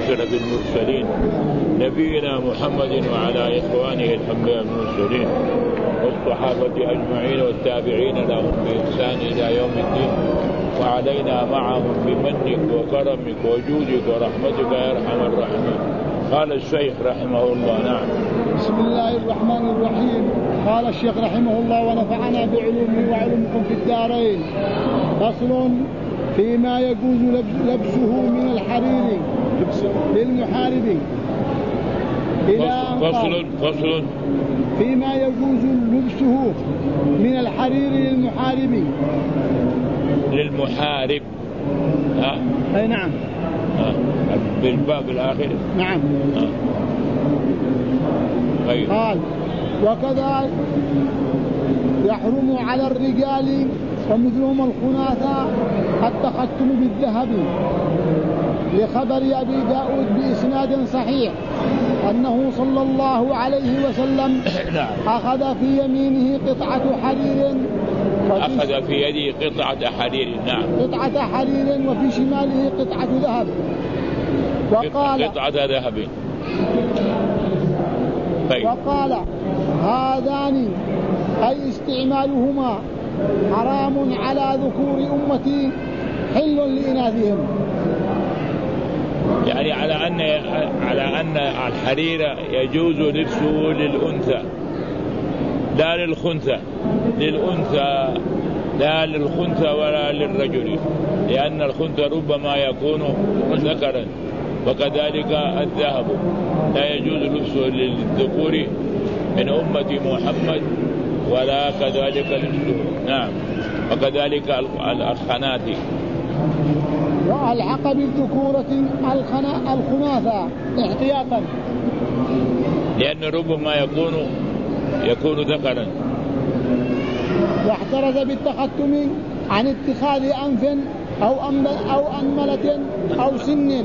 أشرف المرسلين نبينا محمد وعلى إخوانه الأنبياء المرسلين والصحابة أجمعين والتابعين لهم بإحسان إلى يوم الدين، وعلينا معهم بمنك وكرمك وجودك ورحمتك يا أرحم الراحمين. قال الشيخ رحمه الله. نعم. بسم الله الرحمن الرحيم. قال الشيخ رحمه الله ونفعنا بعلومه وعلومكم في الدارين. فصل فيما يجوز لبسه من الحرير للمحارب. فصل فيما يجوز لبسه من الحرير للمحارب. أي نعم. بالباب الآخر. نعم. قال وكذا يحرم على الرجال ومثلهم الخناثة التختم بالذهب، لخبر أبي داود بإسناد صحيح أنه صلى الله عليه وسلم أخذ في يمينه قطعة حرير أخذ في يده قطعة حرير. نعم. قطعة حرير وفي شماله قطعة ذهب، وقال قطعة ذهب. وقال هذان أي استعمالهما حرام على ذكور أمتي حل لإناثهم. يعني على أن الحرير يجوز لبسه للأنثى لا للخنثى، لا للخنثى ولا للرجل، لأن الخنثى ربما يكون ذكرا، وكذلك الذهب لا يجوز لبسه للذكور من أمة محمد ولا كذلك لبسه. نعم. وكذلك الخناثي. وألحق بالذكورة الخناثة احتياطا، لأن ربما يكون ذكرا. واحترز بالتختم عن اتخاذ أنف أو أنملة أو سن.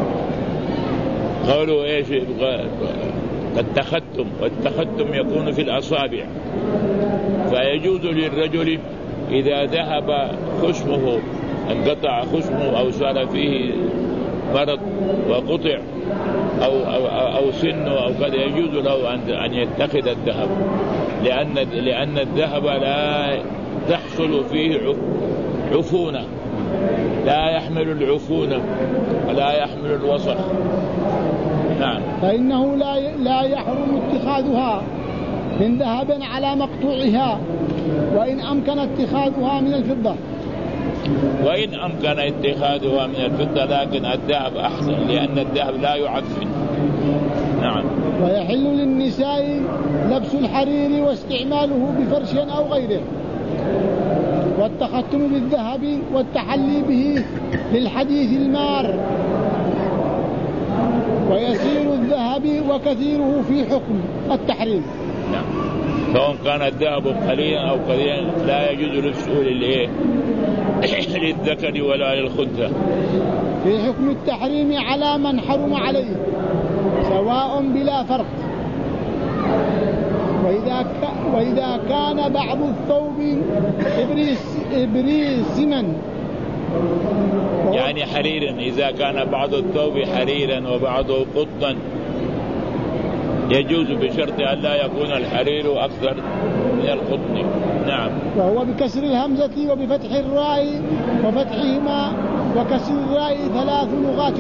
قالوا ايش التختم، والتختم يكون في الأصابع، فيجوز للرجل إذا ذهب خشمه، انقطع خشمه أو صار فيه مرض وقطع أو سن أو كذا، يجوز له أن يتخذ الذهب، لأن الذهب لا تحصل فيه عفونة، لا يحمل العفونة ولا يحمل الوسخ. نعم. فإنه لا يحرم اتخاذها من ذهب على مقطوعها، وإن أمكن اتخاذها من الفضة. وإن أمكن اتخاذها من الفضة، لكن الذهب أحسن لأن الذهب لا يعفن. نعم. ويحل للنساء لبس الحرير واستعماله بفرش أو غيره، والتختم بالذهب والتحلي به للحديث المار. ويسير الذهب وكثيره في حكم التحريم. نعم. سواء كان الذهب قليلا أو كثيرا لا يجوز لبسه للذكر ولا للخنثى. في حكم التحريم على من حرم عليه سواء بلا فرق. وإذا كان بعض الثوب إبريسما، يعني حريرا، إذا كان بعض الثوب حريرا وبعضه قطنا يجوز بشرط أن لا يكون الحرير أكثر من القطن. نعم. وهو بكسر الهمزة وبفتح الراء وفتحهما، وكسر الراء 3 لغات.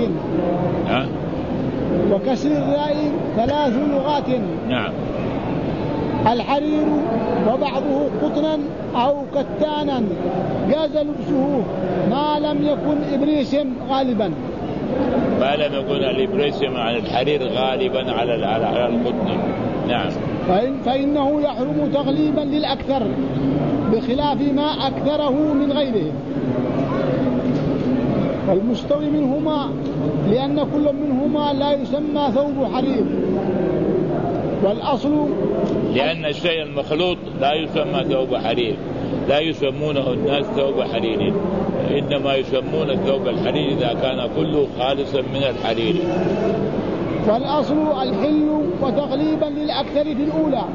وكسر الراء 3 لغات. نعم. الحرير وبعضه قطنا أو كتانا جاز لبسه ما لم يكن إبريسم غالبا. ما لم يكن الإبريسم عن الحرير غالبا على القطن. نعم. فإنه يحرم تغليبا للأكثر بخلاف ما أكثره من غيره، والمستوي منهما، لأن كل منهما لا يسمى ثوب حرير. والأصل لأن الشيء المخلوط لا يسمى ثوب حرير، لا يسمونه الناس ثوب حرير، إنما يسمون الثوب الحرير إذا كان كله خالصا من الحرير. والأصل الحل وتغليبا للأكثر في الأولى.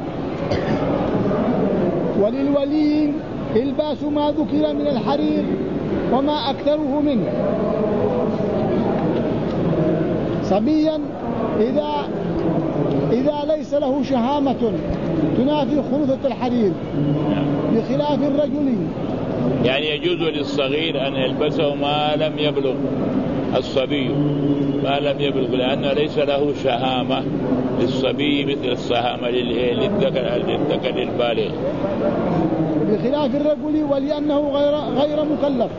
وللولي الباس ما ذكر من الحرير وما أكثره منه، صبيا إذا ليس له شهامة تنافي خلوثة الحرير، بخلاف الرجل. يعني يجوز للصغير أن يلبسه ما لم يبلغ الصبي، ما لم يبلغ، لأنه ليس له شهامة للصبي مثل الشهامة للذكر البالغ، بخلاف الرجل، ولأنه غير مكلف.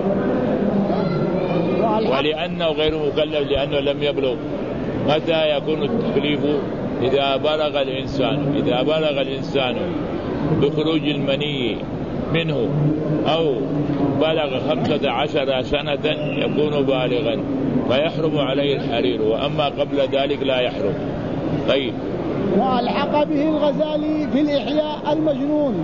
ولأنه غير مكلف لأنه لم يبلغ. متى يكون التكليف؟ إذا بلغ الإنسان بخروج المني منه أو بلغ 15 سنة يكون بالغا فيحرم عليه الحرير، وأما قبل ذلك لا يحرم. طيب. وألحق به الغزالي في الإحياء المجنون.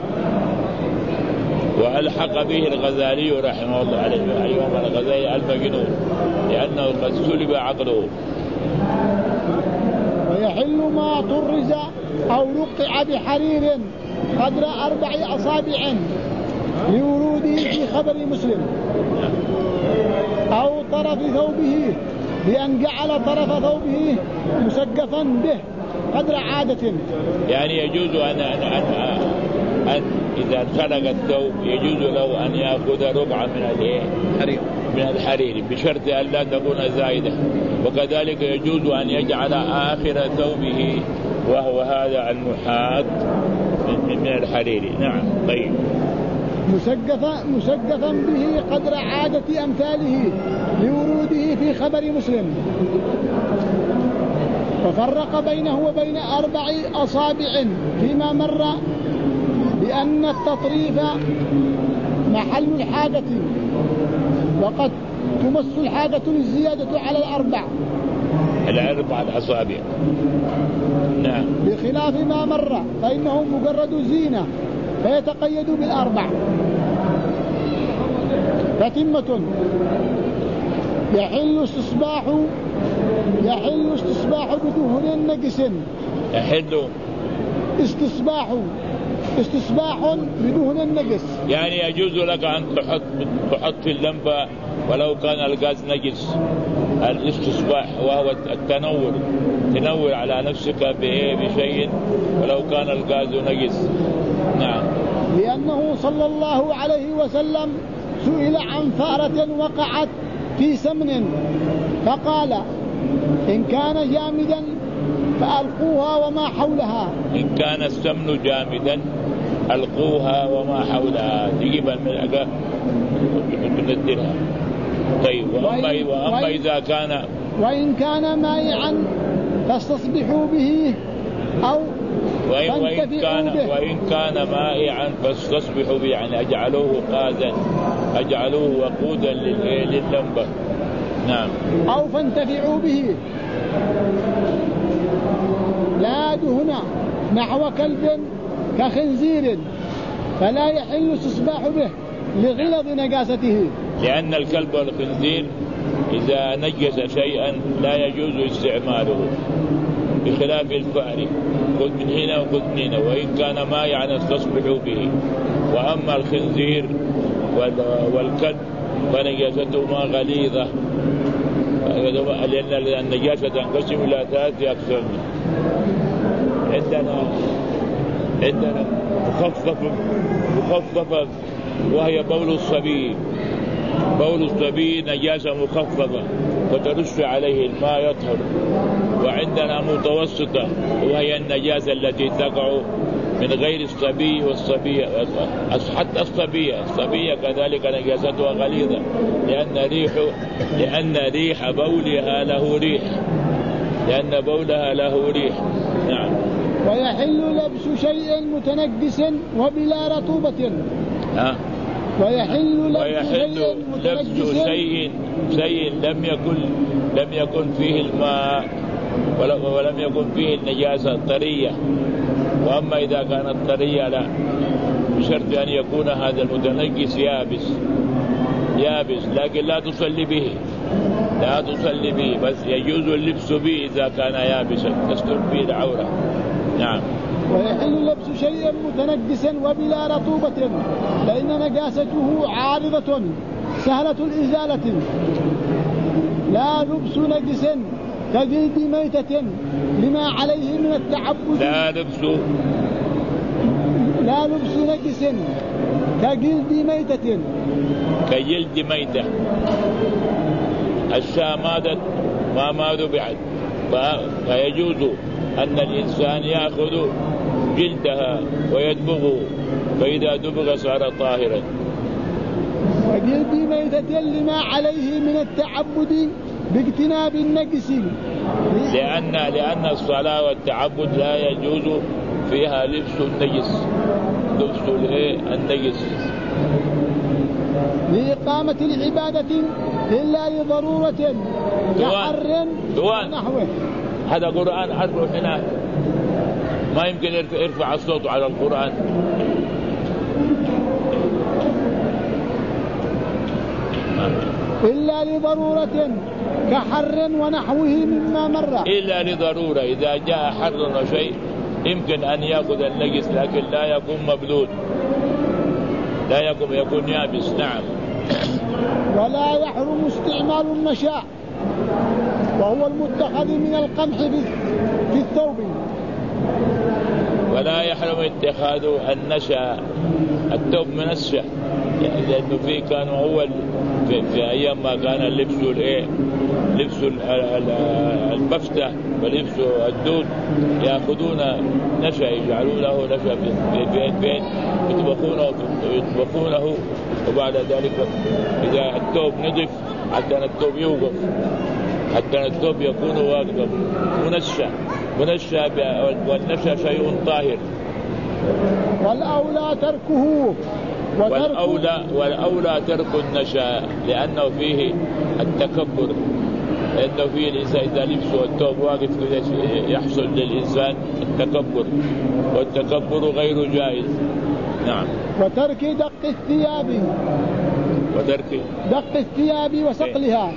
وألحق به الغزالي رحمه الله عليه يوم الغزالي المجنون لأنه قد سلب عقله. ويحل ما طرز أو رقع بحرير قدر 4 أصابع لوروده في خبر مسلم، أو طرف ثوبه بأن جعل طرف ثوبه مسقفا به قدر عادة. يعني يجوز أن إذا خلق الثوب يجوز له أن يأخذ رقعة من الحرير بشرط أن لا تكون زائدة، وكذلك يجوز أن يجعل آخر ثوبه وهو هذا المحاط من الحرير. نعم. طيب. مسقفا به قدر عادة أمثاله لوروده في خبر مسلم. وفرق بينه وبين 4 أصابع فيما مر بأن التطريف محل الحاجة، وقد تمس الحاجة للزيادة على 4 الأصابع. نعم. بخلاف ما مر فإنه مجرد زينة فيتقيد بال4. فتمة. يحل استصباح بدهن نجس. يحل استصباح بدهن النجس، يعني يجوز لك أن تحط في اللمبة ولو كان الغاز نجس. الاستصباح وهو تنور على نفسك بشيء ولو كان الغاز نجس. نعم. لأنه صلى الله عليه وسلم سئل عن فأرة وقعت في سمن فقال: إن كان جامدا فألقوها وما حولها. إن كان السمن جامدا ألقوها وما حولها، تجيبها من الأقى وتنزلها. طيب. وأما إذا كان وإن كان مائعا فاستصبحوا به أو وإن كان مائعا فاستصبحوا به، يعني أجعلوه وقودا لللمبة. نعم. أو فانتفعوا به. لا دهن نحو كلب كخنزير فلا يحل استصباح به لغلظ نجاسته، لأن الكلب والخنزير إذا نجس شيئا لا يجوز استعماله، بخلاف الفأر خذ من هنا وخذ من هنا، وإن كان ما يعني استصبحوا به. وأما الخنزير والكلب فنجاستهما غليظة، لأن النجاسة تنقسم إلى 3 أقسام. عندنا مخففة وهي بول الصبي نجاسة مخففة وترش عليه الماء يطهر. وعندنا متوسطة وهي النجاسة التي تقع من غير الصبي والصبية، حتى الصبية كذلك نجاستها غليظة، لأن ريح بولها له ريح. نعم. ويحل لبس شيء متنجس وبلا رطوبة. ويحل لبس شيء لم يكن فيه الماء ولم يكن فيه النجاسة طرية. وأما إذا كانت طرية لا، بشرط أن يكون هذا المتنجس يابس لكن لا تصلي به، بس يجوز اللبس به إذا كان يابسا تستر به العورة. نعم. ويحل لبس شيء متنجسا وبلا رطوبة، لأن نجاسته عارضة سهلة الإزالة. لا لبس نجس كجلد ميتة لما عليه من التعبد لا لبس نجس كجلد ميتة الشاة ما ذبحت فيجوز أن الإنسان يأخذ جلدها ويدبغه، فإذا دبغ صار طاهرا. وجلد ميتة لما عليه من التعبد باجتناب النجس، لأن الصلاة والتعبد لا يجوز فيها لبس النجس، لإقامة العبادة إلا لضرورة كحر ونحوه. هذا قرآن حرف هنا، ما يمكن يرفع الصوت على القرآن. إلا لضرورة كحر ونحوه مما مر. إلا لضرورة، إذا جاء حر وشيء يمكن أن يأخذ النجس، لكن لا يكون مبلول، لا يكون يابس. نعم. ولا يحرم استعمال النشاء وهو المتخذ من القمح في الثوب. ولا يحرم اتخاذ النشاء الثوب من الشاء، يعني لأنه فيه كانوا أول في أيام ما كان لبس البفتة ولبس الدود يأخذون نشا، يجعلون له نشا بين يطبخونه، وبعد ذلك إذا الثوب نضف حتى الثوب يوقف، حتى الثوب يكون واقفا منشا، والنشا شيء طاهر. والأولى تركه والأولى ترك النشاء، لأنه فيه التكبر، لأنه فيه الإنسان إذا لبسه الثوب واقف يحصل للإنسان التكبر، والتكبر غير جائز. نعم. وترك دق الثياب وصقلها.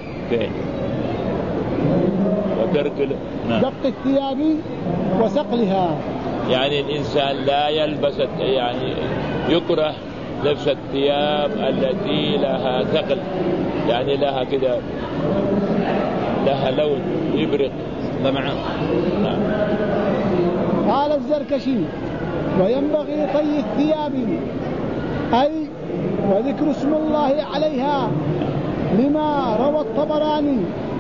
دق الثياب وصقلها، يعني الإنسان لا يلبس، يعني يكره لبس الثياب التي لها ثقل، يعني لها كده، لها لون يبرق لمعان. قال الزركشي: وينبغي طي الثياب أي وذكر اسم الله عليها، لما روى الطبراني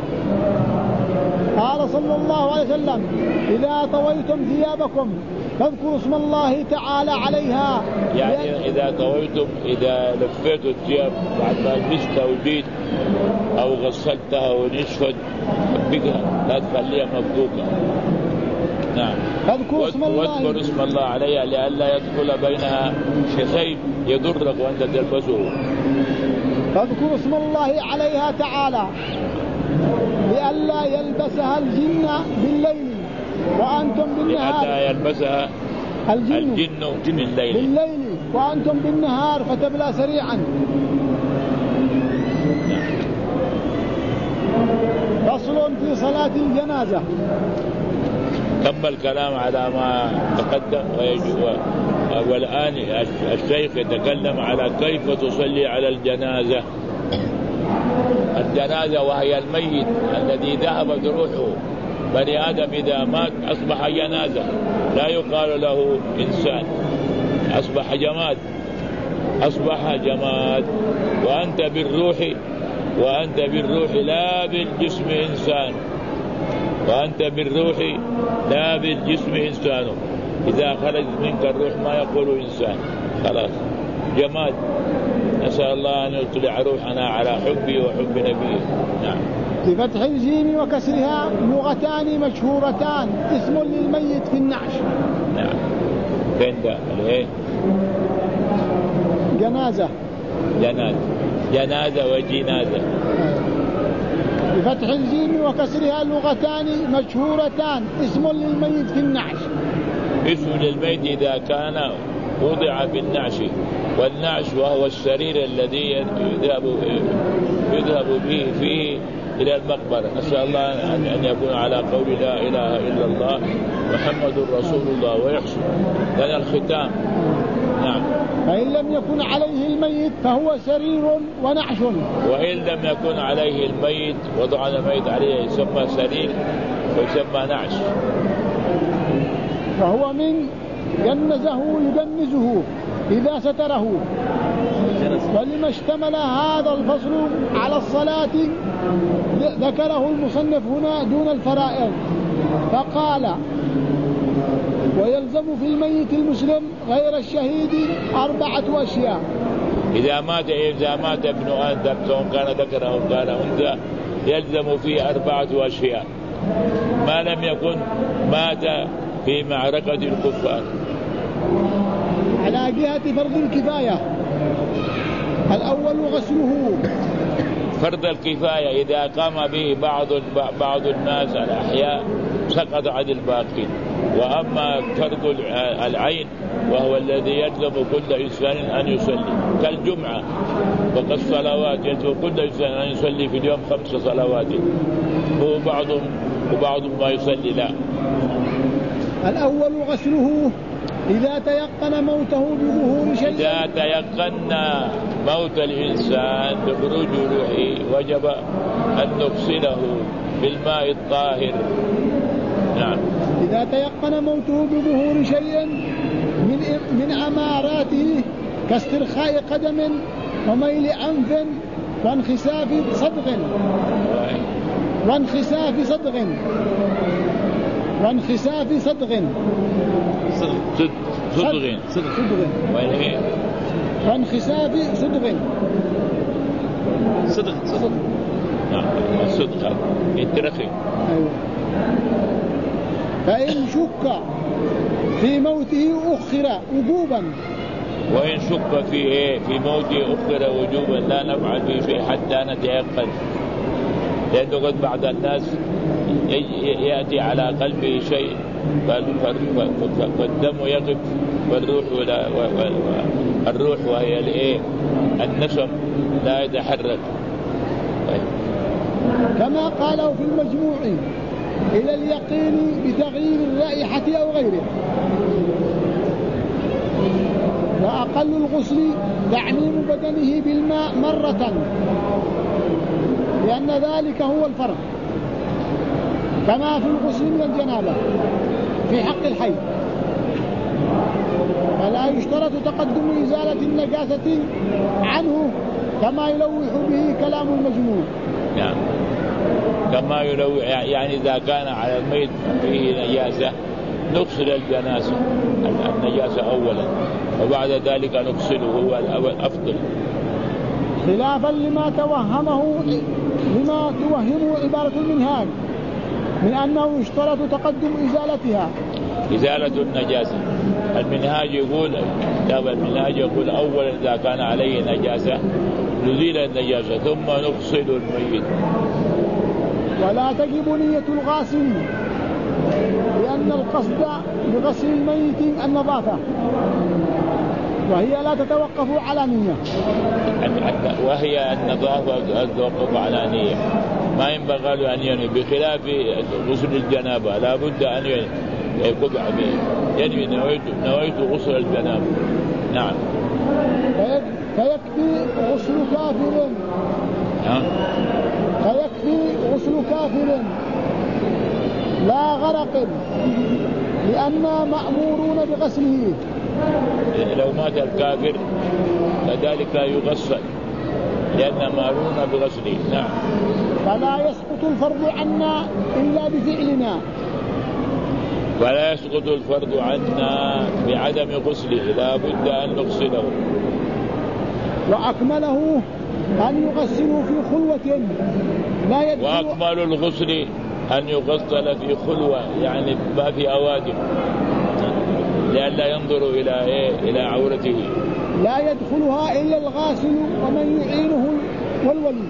قال صلى الله عليه وسلم: إذا طويتم ثيابكم فاذكروا اسم الله تعالى عليها. يعني إذا طويتم، إذا لفيتوا الثياب بعد ما لبستها وجيت أو غسلتها ونشفت بقها، لا تخليها مفكوكة. نعم. واذكروا اسم الله عليها لئلا يدخل بينها شيء يضرك وأنت تلبسه. فاذكروا اسم الله عليها تعالى لئلا يلبسها الجن بالليل وأنتم بالنهار، لئلا يلبسها الجن بالليل وأنتم بالنهار فتبلى سريعا. فصل في صلاة الجنازة. تم الكلام على ما تقدم، والآن الشيخ يتكلم على كيف تصلي على الجنازة. الجنازة وهي الميت الذي ذهبت روحه. بني آدم إذا مات أصبح جنازة، لا يقال له إنسان، أصبح جماد. وأنت بالروح لا بالجسم إنسان، إذا خرج منك الروح ما يقول إنسان، خلاص جماد. نسأل الله أن يطلع روحنا على حبه وحب نبيه. نعم. بفتح الجيم وكسرها لغتان مشهورتان، اسم للميت في النعش. نعم. فين ده؟ جنازة وجنازة. بفتح الجيم وكسرها لغتان مشهورتان، اسم للميت في النعش. اسم للميت إذا كان وضع في النعش، والنعش وهو السرير الذي يذهب به فيه إلى المقبرة. نسأل الله أن يكون على قول لا إله إلا الله محمد رسول الله، ويحسن لنا الختام. نعم. فإن لم يكن عليه الميت فهو سرير ونعش. وإن لم يكن عليه الميت وضعنا الميت عليه يسمى سرير ويسمى نعش. فهو من جنزه يجنزه إذا ستره. ولما اشتمل هذا الفصل على الصلاة ذكره المصنف هنا دون الفرائض فقال: ويلزم في الميت المسلم غير الشهيد 4 أشياء. إذا مات ابن آدم سواء كان ذكر أو كان أنثى يلزم فيه 4 أشياء ما لم يكن مات في معركة الكفار. على جهة فرض الكفاية: الأول غسله. فرض الكفاية إذا قام به بعض الناس الأحياء سقط عن الباقين. وأما فرض العين وهو الذي يلزم كل إنسان أن يصلي كالجمعة وكالصلوات يلزم كل إنسان أن يصلي في اليوم 5 صلوات وبعضهم ما يصلي لا. الأول غسله إذا تيقن موته بظهور شيء. إذا تيقنا موت الإنسان بخروج روحه وجب أن نغسله بالماء الطاهر. نعم. إذا تيقن موته بظهور شيء من أماراته كاسترخاء قدم وميل أنف وانخساف صدغ وانخساف صدغ صدغ نعم الصدغ يترخي. أيوة. فإن شك في موته أخر وجوبا. وإن شك في موته أخر وجوبا لا نفعل به شيء حتى نتيقن، لأنه قد بعض الناس يأتي على قلبه شيء فالدم يقف والروح وهي النسم لا يتحرك. كما قالوا في المجموع: إلى اليقين بتغيير الرائحة أو غيره. وأقل الغسل تعميم بدنه بالماء مرة، لأن ذلك هو الفرض، كما في الغسل من الجنابة في حق الحي. فلا يشترط تقدم إزالة النجاسة عنه كما يلوح به كلام المجموع. نعم. كما يلوح يعني إذا كان على الميت فيه نجاسة نغسل النجاسة أولا وبعد ذلك نغسله هو الأفضل، خلافا لما توهمه عبارة المنهاج من أنه يشترط تقدم إزالتها. إزالة النجاسة المنهاج يقول أولا إذا كان عليه نجاسة نزيل النجاسة ثم نغسل الميت. ولا تجب نية الغاسل، لأن القصد بغسل الميت النظافة، وهي لا تتوقف على نية. وهي النظافة تتوقف على نية، ما ينبغي له أن ينوي، بخلاف غسل الجنابة لا بد أن ينوي نويت غسل الجنابة. نعم. فيكفي غسل كافر لا غرق، لأننا مأمورون بغسله. لو مات الكافر فذلك يغسل لأننا مأمورون بغسله. نعم. فلا يسقط الفرض عنا إلا بفعلنا. ولا يسقط الفرض عنا بعدم غسله، لا بد أن نغسله. وأكمله أن يغسلوا في خلوة لا يدخل. وأكمل الغسل أن يغسل في خلوة، يعني ما في أوادم، لئلا ينظر إلى عورته. لا يدخلها إلا الغاسل ومن يعينه والولي.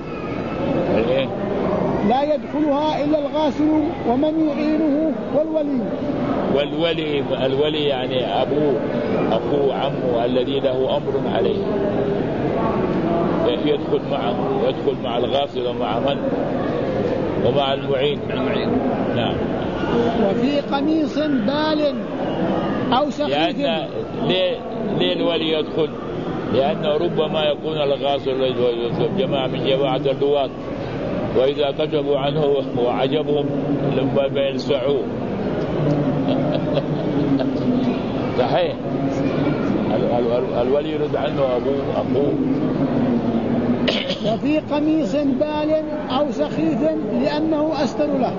لا يدخلها إلا الغاسل ومن يعينه والولي. الولي يعني أبوه أخوه عمه الذي له أمر عليه يدخل مع الغاسل ومع ومع المعين. نعم. وفي قميص بال أو سخيف. ليه الولي يدخل؟ لأنه ربما يكون الغاسل جماعة من جماعة اللواط، وإذا كشفوا عنه وعجبهم لما يلسعوه. صحيح. الولي يرد عنه أبوه. وفي قميص بال أو سخيف لأنه أستر له.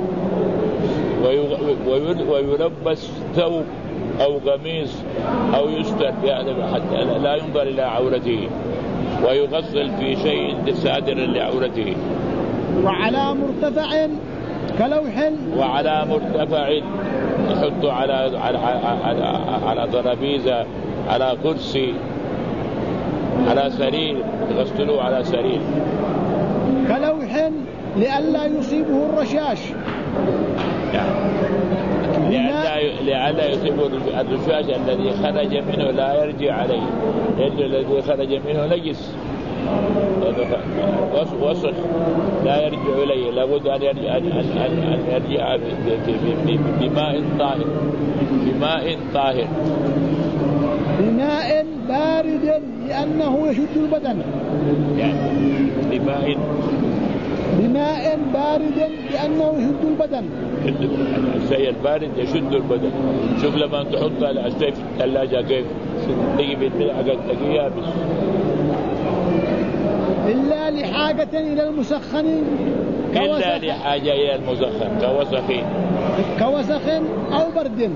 ويلبس ثوب أو قميص أو يستر يعني حتى لا ينظر إلى عورته، ويغسل في شيء سادر لعورته. وعلى مرتفع كلوح. وعلى مرتفع يحطه على ترابيزة، على كرسي، على سرير، يغسلوه على سرير. كلوح لئلا يصيبه الرشاش. لئلا يصيبه الرشاش الذي خرج منه لا يرجع عليه، لأن الذي خرج منه نجس وسخ لا يرجع إليه، لابد أن يرجع بماء طاهر، بماء طاهر، بماء بارد لأنه يشد البدن. يعني بماء بارد لأنه يشد البدن. الشيء البارد يشد البدن. شوف لما تحط الشيء في الثلاجة كيف تجي بالملعقة تلاقيه يابس. إلا لحاجة إلى المسخن إلا لحاجة إلى المسخن كوسخ أو برد.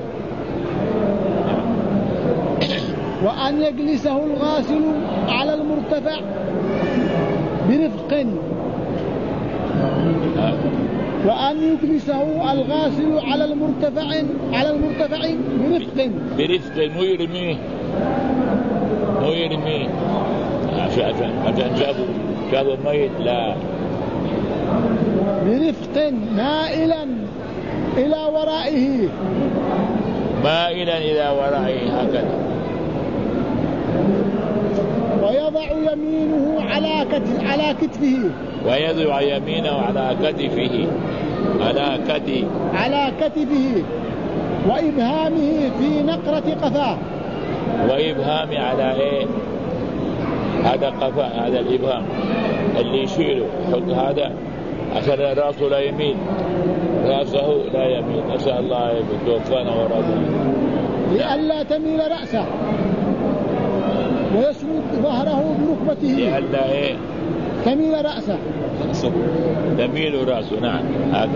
وأن يجلسه الغاسل على المرتفع برفق. وأن يجلسه الغاسل على المرتفع برفق، مو يرميه عشان شافوا ميت، لا، برفق مائلا إلى ورائه هكذا. ويضع يمينه على كتفه. ويضع يمينه على كتفه وإبهامه في نقرة قفاه. وإبهام على إيه؟ هذا قفاء، هذا الإبهام اللي يشيله، يحط هذا عشان رأسه لا يمين، رأسه لا يمين. أسأل الله يتوفانا ورضي. لئلا تميل رأسه ويسند ظهره بركبته. لئلا إيه؟ تميل رأسه. تميل رأسه، نعم هذا.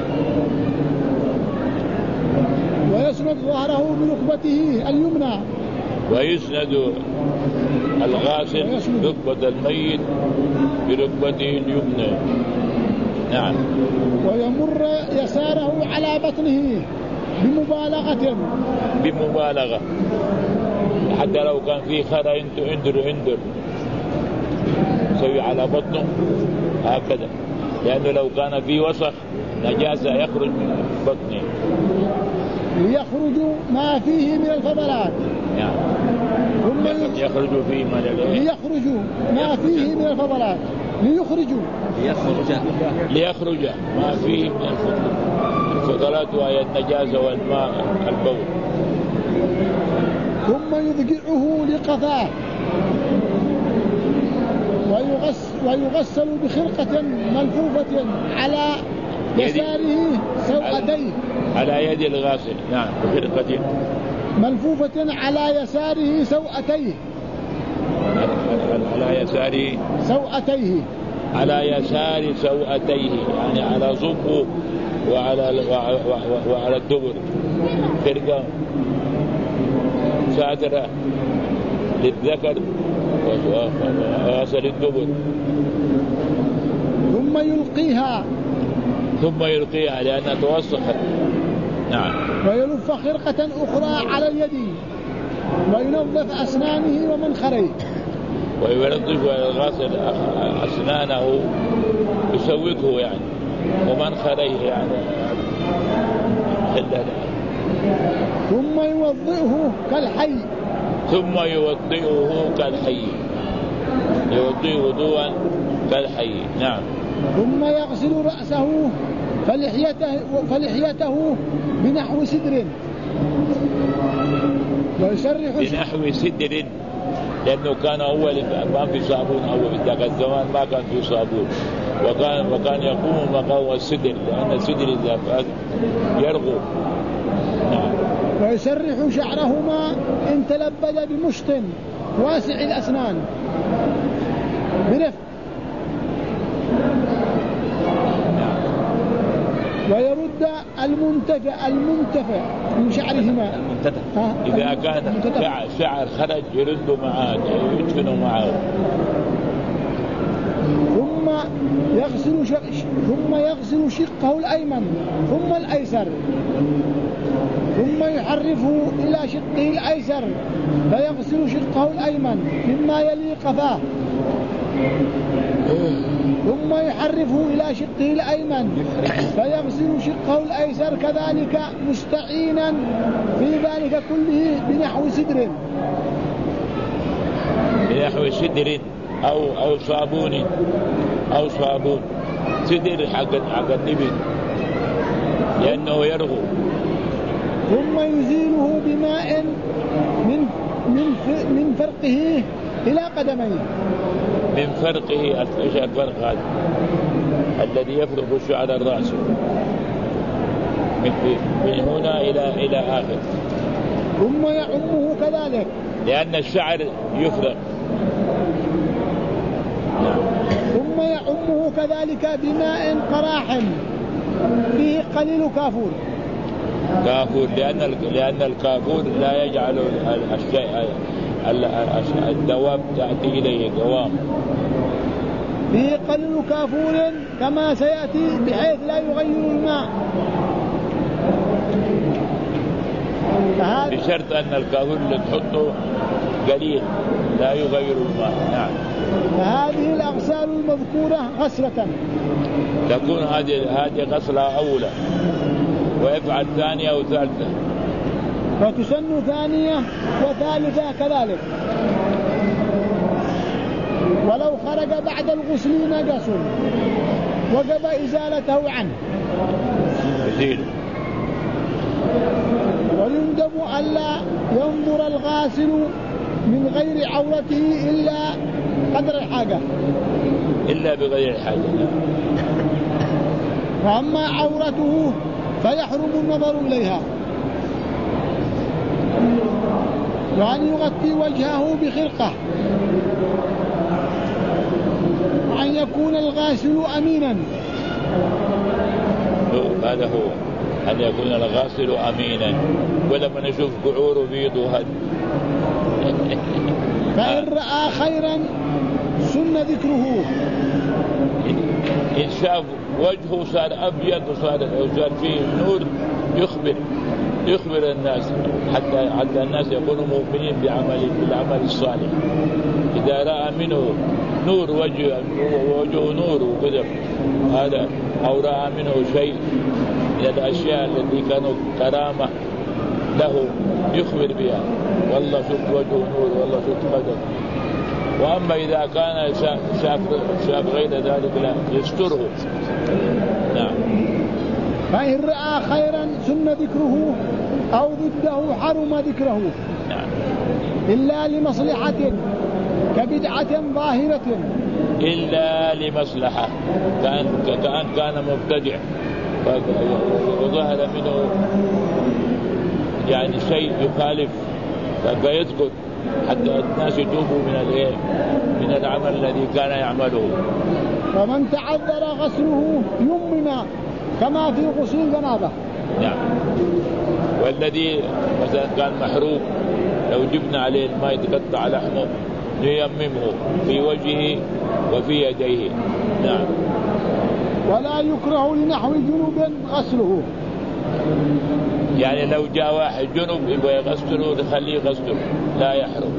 ويسند ظهره بركبته اليمنى. ويسند الغاسل ركبة الميت بركبته اليمنى، نعم. ويمر يساره على بطنه بمبالغة، حتى لو كان في خرى اندر سوي على بطنه هكذا، لأنه لو كان في وسخ نجاسة يخرج من بطنه، ليخرج ما فيه من الفضلات. نعم. يخرج فيه ليخرجوا ما فيه من الفضلات. ليخرج ما فيه من الفضلات، وهي النجاسة والماء البول. ثم يضجعه لقفاه ويغسل بخرقة ملفوفة على يساره سوأتيه. على يد الغاسل، نعم، بخرقة ملفوفة على يساره سوأتيه. على يسار سوأتيه يعني على صبه وعلى الدبر، خرقة ساترة للذكر وغسل الدبر. ثم يلقيها لأنها توسخت، نعم. ويلف خرقة أخرى على اليد وينظف أسنانه ومنخريه. وينظف الغاسل أسنانه، يسوقه يعني، ومنخريه يعني. ثم يوضئه كالحي. يوضئه وضوءا كالحي، نعم. ثم يغسل رأسه فلحيته بنحو سدر. ويسرح بنحو سدر لأنه كان أول ما في صابون، أول ذاك الزمان ما كان في صابون، وكان يقوم مقام السدر، لأن السدر إذا فات يرغو. نعم. ويسرح شعرهما إن تلبد بمشط واسع الأسنان برفق، ويرد المنتفع من شعرهما إذا كان شعر خرج يرد معه، يدفن معه. ثم يغسل شقه الأيمن ثم الأيسر، ثم يحرفه إلى شقه الأيسر فيغسل شقه الأيمن مما يلي قفاه، ثم يحرفه إلى شقه الأيمن فيغسل شقه الأيسر كذلك، مستعينا في ذلك كله بنحو سدر أو صابون سدر حق النبي لأنه يرغو. ثم يزيله بماء من فرقه إلى قدميه. من فرقه، الفرق هذا الذي يفرق شعر الرأس من هنا إلى آخر. ثم يعمه كذلك لأن الشعر يفرق. ثم يعمه كذلك بماء قراح فيه قليل كافور، لأن الكافور لا يجعل الشيء الدواب تأتي إليه قوام. فيه قليل كافور كما سيأتي بحيث لا يغير الماء، بشرط أن الكافور اللي تحطه قليل لا يغير الماء. نعم. فهذه الأغسال المذكورة غسلة تكون هذه غسلة أولى، ويفعل ثانية وثالثة، وتسن ثانية وثالثة كذلك. ولو خرج بعد الغسل نجس وجب إزالته عنه. ويندب ألا ينظر الغاسل من غير عورته إلا قدر الحاجة، إلا بغير الحاجة. وأما عورته فيحرم النظر إليها، وأن يغطي وجهه بخرقة، وأن يكون الغاسل أمينا. هذا هو، أن يكون الغاسل أمينا، ولما نشوف قعور بيض هذا. فإن رأى خيرا سن ذكره. إن شاف وجهه صار أبيض وصار فيه نور يخبر الناس، حتى الناس يكونوا مؤمنين بالعمل الصالح. إذا رأى منه نور وجهه نور وكذا هذا، أو رأى منه شيء من الأشياء التي كانوا كرامة له يخبر بها، والله شفت وجهه نور، والله شفت قدم. وأما إذا كان شاف غير ذلك لا يستره. نعم. فإن رأى خيرا سن ذكره أو ضده حرم ذكره. نعم. إلا لمصلحة كبدعة ظاهرة. إلا لمصلحة، كأن كان مبتدع وظهر منه يعني شيء يخالف فيذكر حتى الناس يتوبوا من العمل الذي كان يعمله. ومن تعذر غسله يمم كما في غسل الجنابة. نعم. والذي مثلا كان محروق لو جبنا عليه الماء يتقطع لحمه ييممه في وجهه وفي يديه. نعم. ولا يكره لنحو جنوب غسله، يعني لو جاء واحد جنوب يبغى يغسله نخليه يغسله لا يحرم.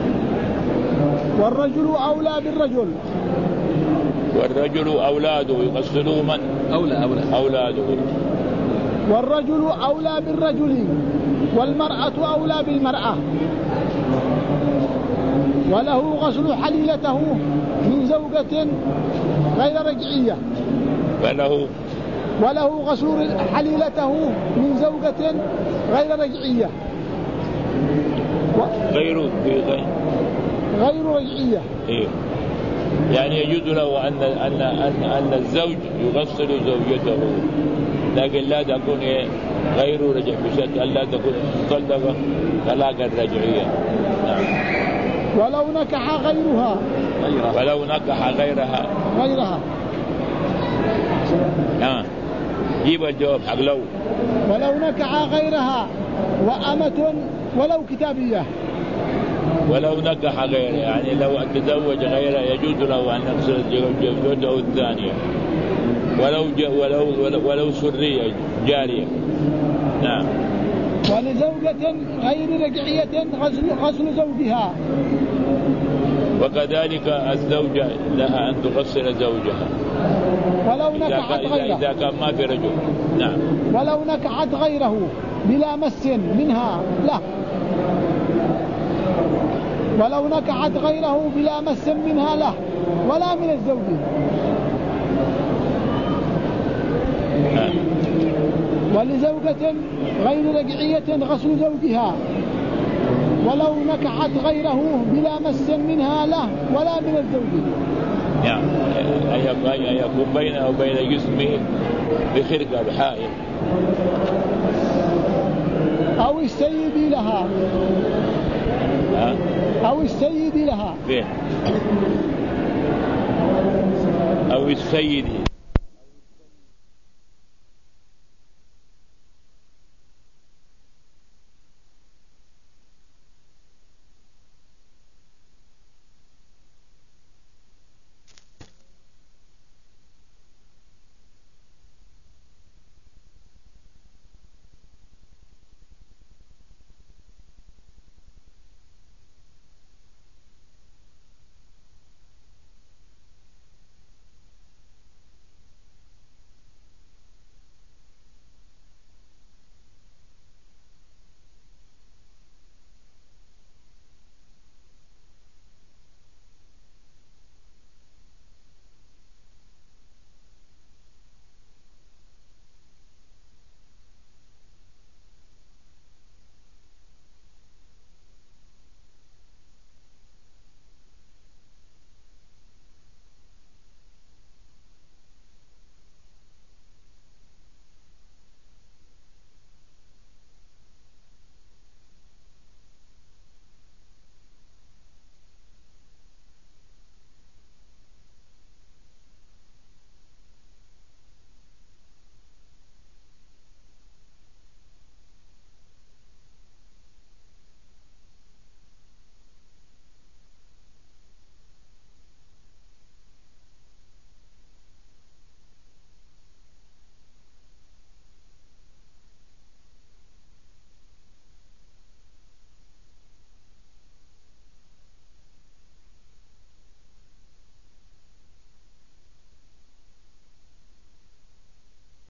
والرجل أولى بالرجل. والرجل أولاده يغسلوه من؟ أولاده. والرجل أولى بالرجل والمرأة أولى بالمرأة. وله غسل حليلته من زوجة غير رجعية. وله غسل حليلته من زوجة غير رجعية. غير رجعية. إيه؟ يعني يجوز له أن الزوج يغسل زوجته، لكن لا تكون غير رجع، بشرط أن لا تكون مطلقة طلاقا رجعيا. نعم. ولو نكح غيرها. ولو نكح غيرها. جيب الجواب حق لو. ولو نكح غيرها وأمة ولو كتابية. ولو نكح غيرها يعني لو تزوج غيرها يجوز له أن يغسل زوجته الثانية، ولو سرية جارية. نعم. ولزوجة غير رجعية غسل زوجها. وكذلك الزوجة لها أن تغسل زوجها ولو نكحت غيره إذا كان ما في رجل. نعم. ولو نكحت غيره بلا مس منها له. ولو نكحت غيره بلا مس منها له ولا من الزوج. ولزوجة غير رجعية غسل زوجها ولو نكحت غيره بلا مس منها له ولا من الزوج. يعني أن يكون بينه وبين جسمه بخرقة بحائل أو السيد لها. أو السيد لها. أو السيد